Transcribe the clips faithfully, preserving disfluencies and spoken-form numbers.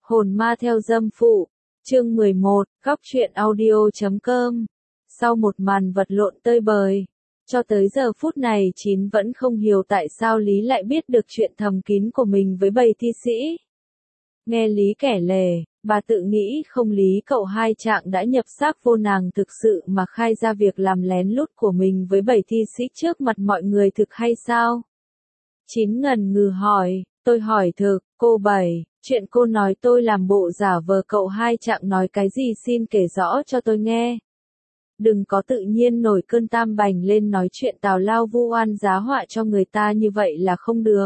Hồn ma theo dâm phụ, chương mười một, góc truyện audio chấm com. Sau một màn vật lộn tơi bời, cho tới giờ phút này Chín vẫn không hiểu tại sao Lý lại biết được chuyện thầm kín của mình với bầy thi sĩ. Nghe Lý kể lể, bà tự nghĩ không lý cậu hai trạng đã nhập xác vô nàng thực sự mà khai ra việc làm lén lút của mình với bầy thi sĩ trước mặt mọi người thực hay sao? Chín ngần ngừ hỏi, tôi hỏi thực, cô Bảy, chuyện cô nói tôi làm bộ giả vờ cậu hai trạng nói cái gì xin kể rõ cho tôi nghe. Đừng có tự nhiên nổi cơn tam bành lên nói chuyện tào lao vu oan giá họa cho người ta như vậy là không được.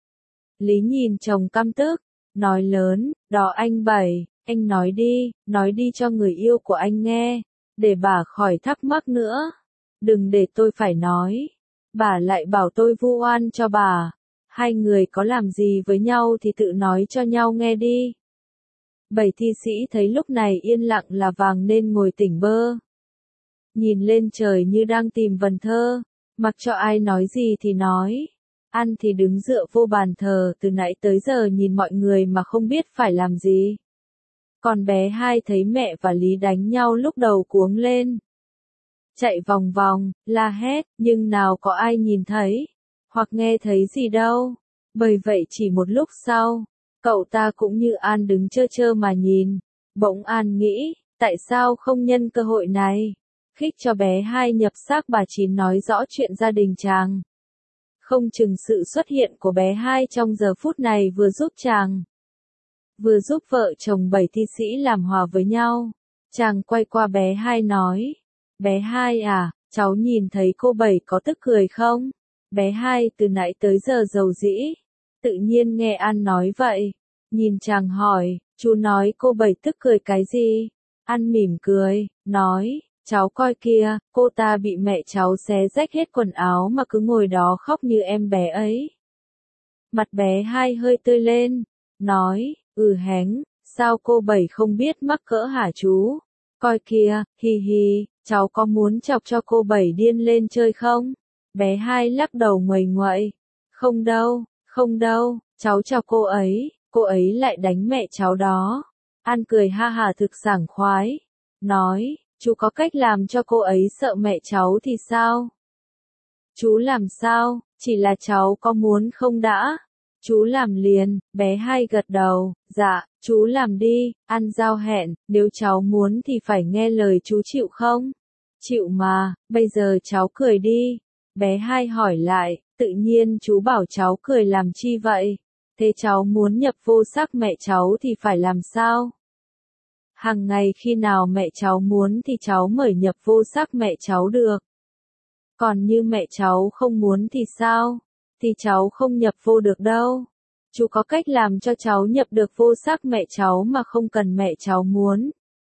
Lý nhìn chồng căm tức, nói lớn, đó anh Bảy, anh nói đi, nói đi cho người yêu của anh nghe, để bà khỏi thắc mắc nữa. Đừng để tôi phải nói. Bà lại bảo tôi vu oan cho bà. Hai người có làm gì với nhau thì tự nói cho nhau nghe đi. Bảy thi sĩ thấy lúc này yên lặng là vàng nên ngồi tỉnh bơ. Nhìn lên trời như đang tìm vần thơ, mặc cho ai nói gì thì nói. Ăn thì đứng dựa vô bàn thờ từ nãy tới giờ nhìn mọi người mà không biết phải làm gì. Còn bé hai thấy mẹ và Lý đánh nhau lúc đầu cuống lên. Chạy vòng vòng, la hét, nhưng nào có ai nhìn thấy, hoặc nghe thấy gì đâu. Bởi vậy chỉ một lúc sau, cậu ta cũng như An đứng chơ chơ mà nhìn. Bỗng An nghĩ, tại sao không nhân cơ hội này, khích cho bé hai nhập xác bà Chín nói rõ chuyện gia đình chàng. Không chừng sự xuất hiện của bé hai trong giờ phút này vừa giúp chàng, vừa giúp vợ chồng Bảy thi sĩ làm hòa với nhau. Chàng quay qua bé hai nói, bé hai à, cháu nhìn thấy cô Bảy có tức cười không? Bé hai từ nãy tới giờ dầu dĩ, tự nhiên nghe An nói vậy, nhìn chàng hỏi, chú nói cô Bảy tức cười cái gì? An mỉm cười, nói, cháu coi kìa, cô ta bị mẹ cháu xé rách hết quần áo mà cứ ngồi đó khóc như em bé ấy. Mặt bé hai hơi tươi lên, nói, ừ hén, sao cô Bảy không biết mắc cỡ hả chú? Coi kìa, hi hi, cháu có muốn chọc cho cô Bảy điên lên chơi không? Bé hai lắc đầu nguầy nguậy, không đâu, không đâu, cháu chọc cô ấy, cô ấy lại đánh mẹ cháu đó. An cười ha hà thực sảng khoái, nói, chú có cách làm cho cô ấy sợ mẹ cháu thì sao? Chú làm sao, chỉ là cháu có muốn không đã? Chú làm liền, bé hai gật đầu, dạ, chú làm đi. An giao hẹn, nếu cháu muốn thì phải nghe lời chú chịu không? Chịu mà, bây giờ cháu cười đi. Bé hai hỏi lại, tự nhiên chú bảo cháu cười làm chi vậy? Thế cháu muốn nhập vô xác mẹ cháu thì phải làm sao? Hàng ngày khi nào mẹ cháu muốn thì cháu mới nhập vô xác mẹ cháu được. Còn như mẹ cháu không muốn thì sao? Thì cháu không nhập vô được đâu. Chú có cách làm cho cháu nhập được vô xác mẹ cháu mà không cần mẹ cháu muốn.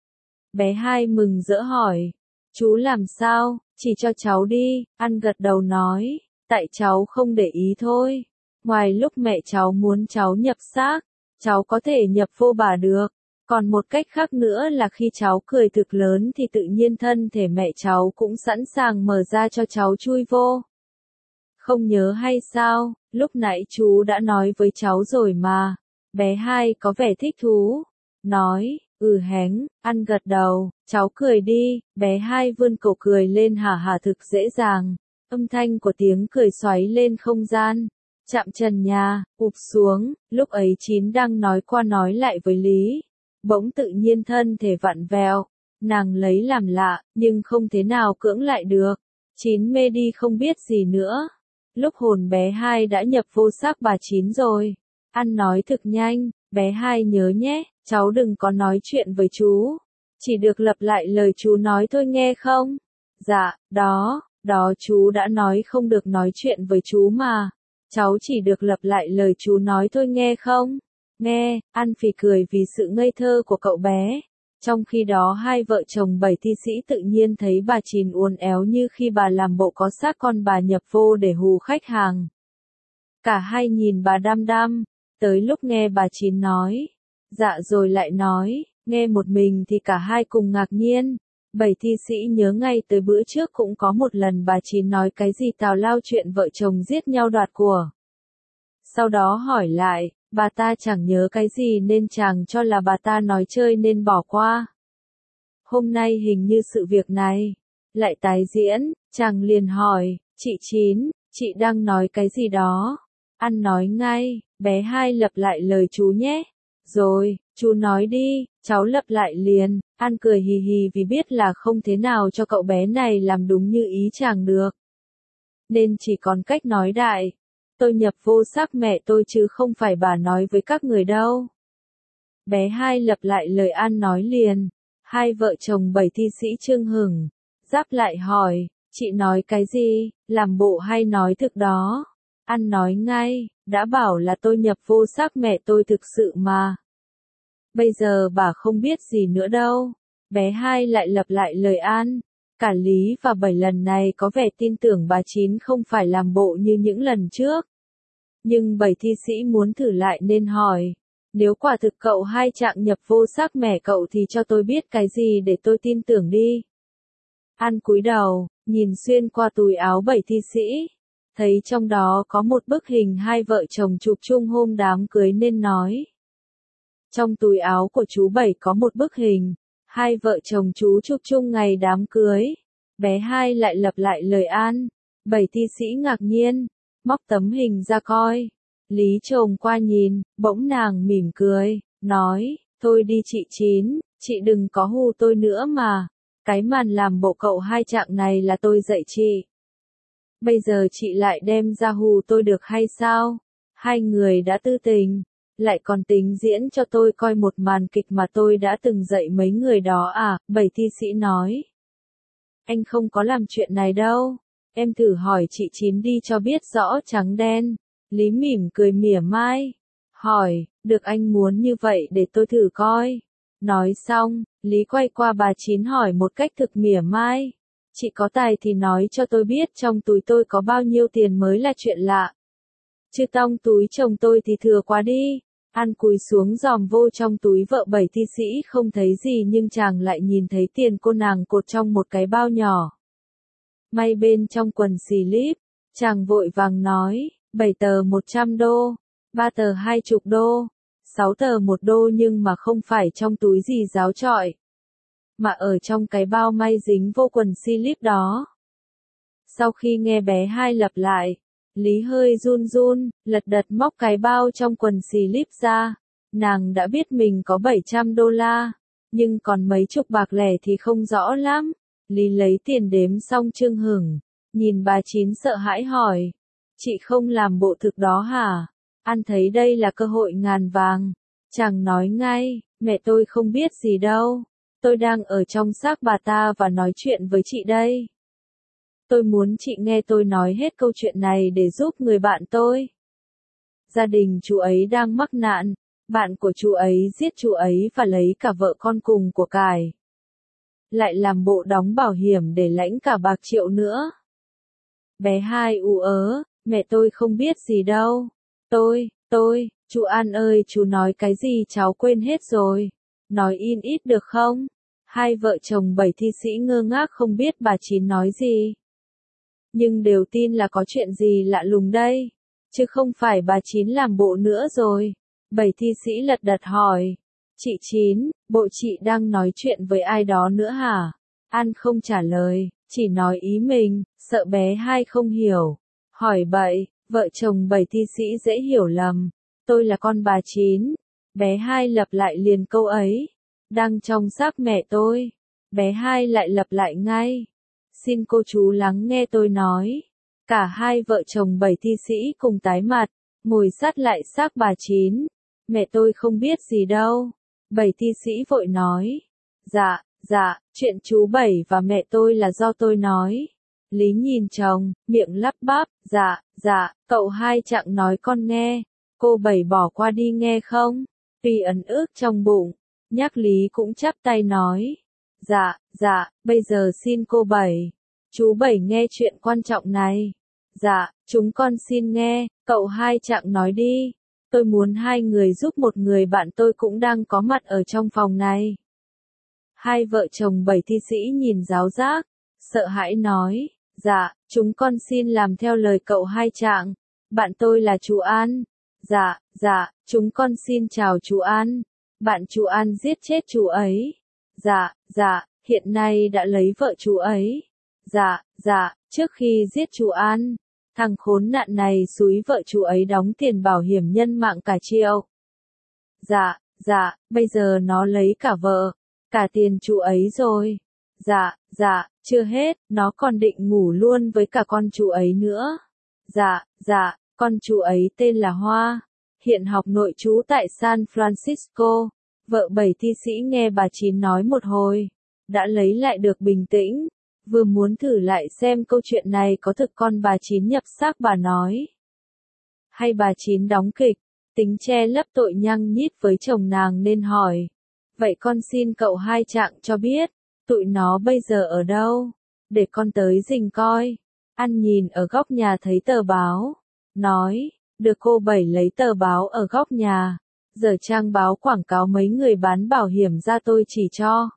Bé hai mừng rỡ hỏi, chú làm sao, chỉ cho cháu đi. An gật đầu nói, tại cháu không để ý thôi. Ngoài lúc mẹ cháu muốn cháu nhập xác, cháu có thể nhập vô bà được. Còn một cách khác nữa là khi cháu cười thực lớn thì tự nhiên thân thể mẹ cháu cũng sẵn sàng mở ra cho cháu chui vô. Không nhớ hay sao, lúc nãy chú đã nói với cháu rồi mà. Bé hai có vẻ thích thú, nói, ừ hén. Ăn gật đầu, cháu cười đi. Bé hai vươn cổ cười lên hả hả thực dễ dàng. Âm thanh của tiếng cười xoáy lên không gian, chạm trần nhà, ụp xuống. Lúc ấy Chín đang nói qua nói lại với Lý, bỗng tự nhiên thân thể vặn vẹo. Nàng lấy làm lạ, nhưng không thế nào cưỡng lại được. Chín mê đi không biết gì nữa. Lúc hồn bé hai đã nhập vô xác bà Chín rồi. Ăn nói thực nhanh, bé hai nhớ nhé, cháu đừng có nói chuyện với chú. Chỉ được lặp lại lời chú nói thôi nghe không? Dạ, đó, đó chú đã nói không được nói chuyện với chú mà. Cháu chỉ được lặp lại lời chú nói thôi nghe không? Nghe. An phì cười vì sự ngây thơ của cậu bé. Trong khi đó hai vợ chồng Bảy thi sĩ tự nhiên thấy bà Chín uốn éo như khi bà làm bộ có xác con bà nhập vô để hù khách hàng. Cả hai nhìn bà đăm đăm, tới lúc nghe bà Chín nói, dạ rồi lại nói, nghe một mình thì cả hai cùng ngạc nhiên. Bảy thi sĩ nhớ ngay tới bữa trước cũng có một lần bà Chín nói cái gì tào lao chuyện vợ chồng giết nhau đoạt của. Sau đó hỏi lại, Bà ta chẳng nhớ cái gì nên chàng cho là bà ta nói chơi nên bỏ qua. Hôm nay hình như sự việc này lại tái diễn, chàng liền hỏi, chị Chín, chị đang nói cái gì đó? An nói ngay, bé Hai lặp lại lời chú nhé. Rồi, chú nói đi, cháu lặp lại liền. An cười hì hì vì biết là không thế nào cho cậu bé này làm đúng như ý chàng được. Nên chỉ còn cách nói đại. Tôi nhập vô xác mẹ tôi chứ không phải bà nói với các người đâu. Bé Hai lặp lại lời An nói liền. Hai vợ chồng bảy thi sĩ chưng hửng. Giáp lại hỏi, chị nói cái gì, làm bộ hay nói thực đó? An nói ngay, đã bảo là tôi nhập vô xác mẹ tôi thực sự mà. Bây giờ bà không biết gì nữa đâu. Bé Hai lại lặp lại lời An. Cả Lý và Bảy lần này có vẻ tin tưởng bà Chín không phải làm bộ như những lần trước. Nhưng bảy thi sĩ muốn thử lại nên hỏi. Nếu quả thực cậu Hai Trạng nhập vô xác mẹ cậu thì cho tôi biết cái gì để tôi tin tưởng đi. An cúi đầu, nhìn xuyên qua túi áo bảy thi sĩ. Thấy trong đó có một bức hình hai vợ chồng chụp chung hôm đám cưới nên nói. Trong túi áo của chú Bảy có một bức hình. Hai vợ chồng chú chụp chung ngày đám cưới. Bé Hai lại lặp lại lời An. Bảy thi sĩ ngạc nhiên. Móc tấm hình ra coi. Lý chồm qua nhìn, bỗng nàng mỉm cười, nói, thôi đi chị Chín, chị đừng có hù tôi nữa mà. Cái màn làm bộ cậu Hai Trạng này là tôi dạy chị. Bây giờ chị lại đem ra hù tôi được hay sao? Hai người đã tư tình, lại còn tính diễn cho tôi coi một màn kịch mà tôi đã từng dạy mấy người đó à? Bảy thi sĩ nói. Anh không có làm chuyện này đâu. Em thử hỏi chị Chín đi cho biết rõ trắng đen. Lý mỉm cười mỉa mai. Hỏi, được anh muốn như vậy để tôi thử coi. Nói xong, Lý quay qua bà Chín hỏi một cách thực mỉa mai. Chị có tài thì nói cho tôi biết trong túi tôi có bao nhiêu tiền mới là chuyện lạ. Chứ trong túi chồng tôi thì thừa quá đi. An cúi xuống dòm vô trong túi vợ bảy thi sĩ không thấy gì nhưng chàng lại nhìn thấy tiền cô nàng cột trong một cái bao nhỏ. May bên trong quần xì líp, chàng vội vàng nói, bảy tờ một trăm đô, ba tờ hai chục đô, sáu tờ một đô nhưng mà không phải trong túi gì giáo trọi, mà ở trong cái bao may dính vô quần xì líp đó. Sau khi nghe bé Hai lặp lại, Lý hơi run run, lật đật móc cái bao trong quần xì líp ra. Nàng đã biết mình có bảy trăm đô la, nhưng còn mấy chục bạc lẻ thì không rõ lắm. Lý lấy tiền đếm xong chưng hửng, nhìn bà Chín sợ hãi hỏi, chị không làm bộ thực đó hả? An thấy đây là cơ hội ngàn vàng. Chàng nói ngay, mẹ tôi không biết gì đâu. Tôi đang ở trong xác bà ta và nói chuyện với chị đây. Tôi muốn chị nghe tôi nói hết câu chuyện này để giúp người bạn tôi. Gia đình chú ấy đang mắc nạn, bạn của chú ấy giết chú ấy và lấy cả vợ con cùng của cải. Lại làm bộ đóng bảo hiểm để lãnh cả bạc triệu nữa. Bé Hai ú ớ, mẹ tôi không biết gì đâu. Tôi, tôi, chú An ơi chú nói cái gì cháu quên hết rồi. Nói in ít được không? Hai vợ chồng bảy thi sĩ ngơ ngác không biết bà Chín nói gì. Nhưng đều tin là có chuyện gì lạ lùng đây. Chứ không phải bà Chín làm bộ nữa rồi. Bảy thi sĩ lật đật hỏi. Chị Chín, bộ chị đang nói chuyện với ai đó nữa hả? An không trả lời, chỉ nói ý mình, sợ bé Hai không hiểu. Hỏi bậy, vợ chồng bảy thi sĩ dễ hiểu lầm. Tôi là con bà Chín. Bé Hai lặp lại liền câu ấy. Đang trong xác mẹ tôi. Bé Hai lại lặp lại ngay. Xin cô chú lắng nghe tôi nói. Cả hai vợ chồng bảy thi sĩ cùng tái mặt, ngồi sát lại xác bà Chín. Mẹ tôi không biết gì đâu. Bảy thi sĩ vội nói. Dạ, dạ, chuyện chú Bảy và mẹ tôi là do tôi nói. Lý nhìn chồng, miệng lắp bắp. Dạ, dạ, cậu Hai Trạng nói con nghe. Cô Bảy bỏ qua đi nghe không? Tuy ấn ức trong bụng, nhắc Lý cũng chắp tay nói. Dạ, dạ, bây giờ xin cô Bảy. Chú Bảy nghe chuyện quan trọng này. Dạ, chúng con xin nghe, cậu Hai Trạng nói đi. Tôi muốn hai người giúp một người bạn tôi cũng đang có mặt ở trong phòng này. Hai vợ chồng bảy thi sĩ nhìn giáo giác, sợ hãi nói. Dạ, chúng con xin làm theo lời cậu Hai Trạng. Bạn tôi là chú An. Dạ, dạ, chúng con xin chào chú An. Bạn chú An giết chết chú ấy. Dạ, dạ, hiện nay đã lấy vợ chú ấy. Dạ, dạ, trước khi giết chú An, thằng khốn nạn này xúi vợ chú ấy đóng tiền bảo hiểm nhân mạng cả triệu. Dạ, dạ, bây giờ nó lấy cả vợ, cả tiền chú ấy rồi. Dạ, dạ, chưa hết, nó còn định ngủ luôn với cả con chú ấy nữa. Dạ, dạ, con chú ấy tên là Hoa, hiện học nội trú tại San Francisco. Vợ bảy thi sĩ nghe bà Chín nói một hồi, đã lấy lại được bình tĩnh, vừa muốn thử lại xem câu chuyện này có thực con bà Chín nhập xác bà nói. Hay bà Chín đóng kịch, tính che lấp tội nhăng nhít với chồng nàng nên hỏi. Vậy con xin cậu hai Trạng cho biết, tụi nó bây giờ ở đâu, để con tới rình coi. An nhìn ở góc nhà thấy tờ báo, nói, được cô Bảy lấy tờ báo ở góc nhà, giờ trang báo quảng cáo mấy người bán bảo hiểm ra tôi chỉ cho.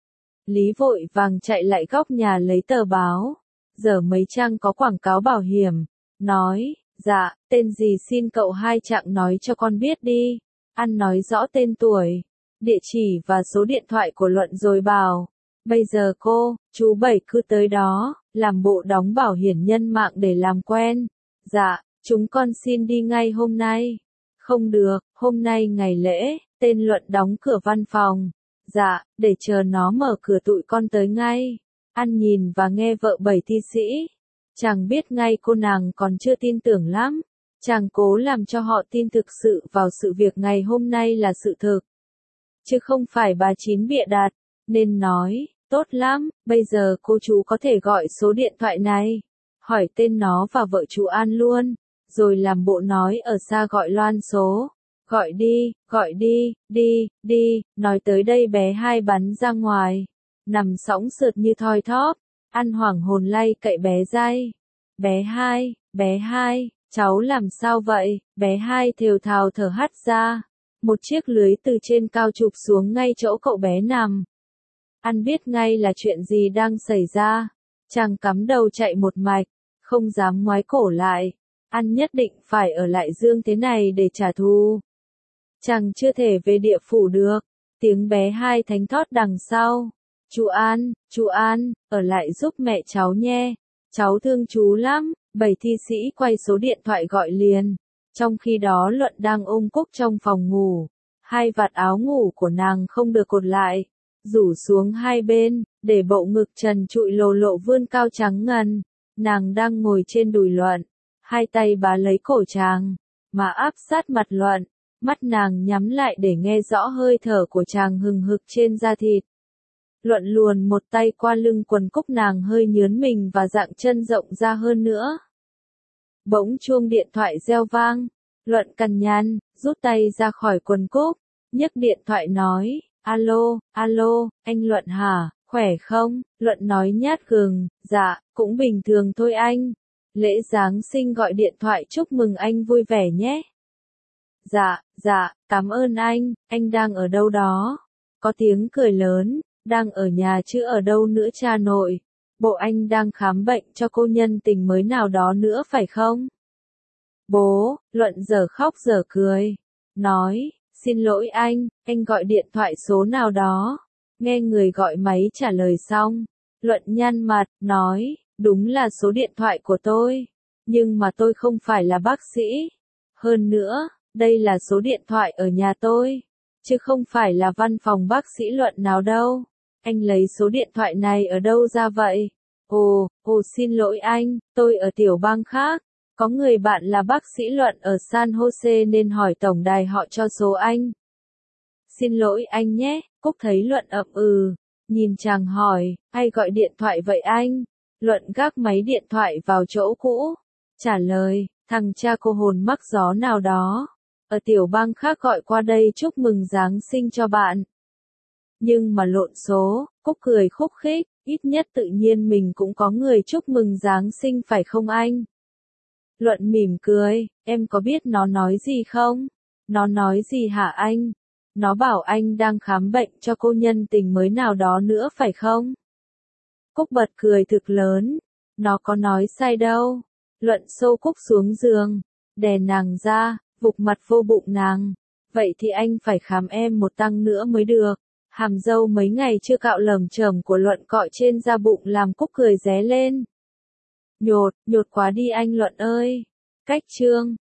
Lý vội vàng chạy lại góc nhà lấy tờ báo, giờ mấy trang có quảng cáo bảo hiểm, nói, dạ, tên gì xin cậu hai Trạng nói cho con biết đi. An nói rõ tên tuổi, địa chỉ và số điện thoại của Luận rồi bảo, bây giờ cô, chú Bảy cứ tới đó, làm bộ đóng bảo hiểm nhân mạng để làm quen. Dạ, chúng con xin đi ngay hôm nay. Không được, hôm nay ngày lễ, tên Luận đóng cửa văn phòng. Dạ, để chờ nó mở cửa tụi con tới ngay. An nhìn và nghe vợ Bảy thi sĩ. Chàng biết ngay cô nàng còn chưa tin tưởng lắm. Chàng cố làm cho họ tin thực sự vào sự việc ngày hôm nay là sự thực. Chứ không phải bà Chín bịa đặt, nên nói, tốt lắm, bây giờ cô chú có thể gọi số điện thoại này. Hỏi tên nó và vợ chú An luôn, rồi làm bộ nói ở xa gọi loan số. Gọi đi, gọi đi, đi, đi, nói tới đây bé Hai bắn ra ngoài. Nằm sõng sượt như thoi thóp, An hoảng hồn lay cậy bé dây. Bé Hai, bé Hai, cháu làm sao vậy? Bé Hai thều thào thở hắt ra. Một chiếc lưới từ trên cao chụp xuống ngay chỗ cậu bé nằm. An biết ngay là chuyện gì đang xảy ra. Chàng cắm đầu chạy một mạch, không dám ngoái cổ lại. An nhất định phải ở lại Dương thế này để trả thù. Chàng chưa thể về địa phủ được. Tiếng bé Hai thánh thót đằng sau. Chú An, chú An, ở lại giúp mẹ cháu nhé. Cháu thương chú lắm. Bảy thi sĩ quay số điện thoại gọi liền. Trong khi đó Luận đang ôm Cúc trong phòng ngủ. Hai vạt áo ngủ của nàng không được cột lại, rủ xuống hai bên, để bộ ngực trần trụi lồ lộ vươn cao trắng ngần. Nàng đang ngồi trên đùi Luận, hai tay bá lấy cổ chàng, mà áp sát mặt Luận, mắt nàng nhắm lại để nghe rõ hơi thở của chàng hừng hực trên da thịt. Luận luồn một tay qua lưng quần Cúc, nàng hơi nhướn mình và dạng chân rộng ra hơn nữa. Bỗng chuông điện thoại reo vang, Luận cằn nhằn, rút tay ra khỏi quần Cúc, nhấc điện thoại nói, alo, alo, anh Luận hả, khỏe không? Luận nói nhát gừng, dạ, cũng bình thường thôi anh. Lễ Giáng sinh gọi điện thoại chúc mừng anh vui vẻ nhé. Dạ, dạ, cảm ơn anh, anh đang ở đâu đó? Có tiếng cười lớn, đang ở nhà chứ ở đâu nữa cha nội. Bộ anh đang khám bệnh cho cô nhân tình mới nào đó nữa phải không? Bố, Luận giờ khóc giờ cười, nói, xin lỗi anh, anh gọi điện thoại số nào đó. Nghe người gọi máy trả lời xong, Luận nhăn mặt, nói, đúng là số điện thoại của tôi, nhưng mà tôi không phải là bác sĩ. Hơn nữa, đây là số điện thoại ở nhà tôi, chứ không phải là văn phòng bác sĩ Luận nào đâu. Anh lấy số điện thoại này ở đâu ra vậy? Ồ, ồ xin lỗi anh, tôi ở tiểu bang khác. Có người bạn là bác sĩ Luận ở San Jose nên hỏi tổng đài họ cho số anh. Xin lỗi anh nhé, Cúc thấy Luận ậm ừ, nhìn chàng hỏi, ai gọi điện thoại vậy anh? Luận gác máy điện thoại vào chỗ cũ, trả lời, thằng cha cô hồn mắc gió nào đó, ở tiểu bang khác gọi qua đây chúc mừng Giáng sinh cho bạn. Nhưng mà lộn số, Cúc cười khúc khích, ít nhất tự nhiên mình cũng có người chúc mừng Giáng sinh phải không anh? Luận mỉm cười, em có biết nó nói gì không? Nó nói gì hả anh? Nó bảo anh đang khám bệnh cho cô nhân tình mới nào đó nữa phải không? Cúc bật cười thực lớn, nó có nói sai đâu. Luận xô Cúc xuống giường, đè nàng ra, vục mặt vô bụng nàng. Vậy thì anh phải khám em một tăng nữa mới được. Hàm dâu mấy ngày chưa cạo lởm chởm của Luận cọi trên da bụng làm Cúc cười ré lên. Nhột, nhột quá đi anh Luận ơi. Cách chương